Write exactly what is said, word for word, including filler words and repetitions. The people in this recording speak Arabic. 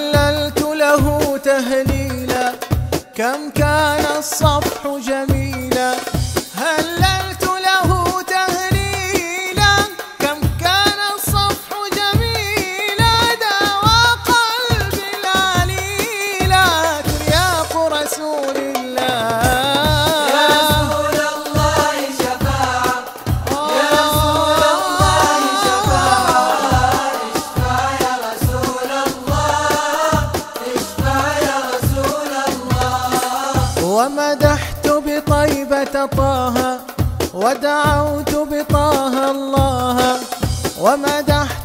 هللت له تهليلا كم كان الصفح جميلا. هللت له تهليلا كم كان الصفح جميلا. داوى قلبي العليلات رياق رسول الله. يا رسول الله شفاعة، يا رسول الله شفاعة. اشفع يا رسول الله، اشفع يا رسول الله. ومدحت بطيبة طه ودعوت بطه الله. ومدحت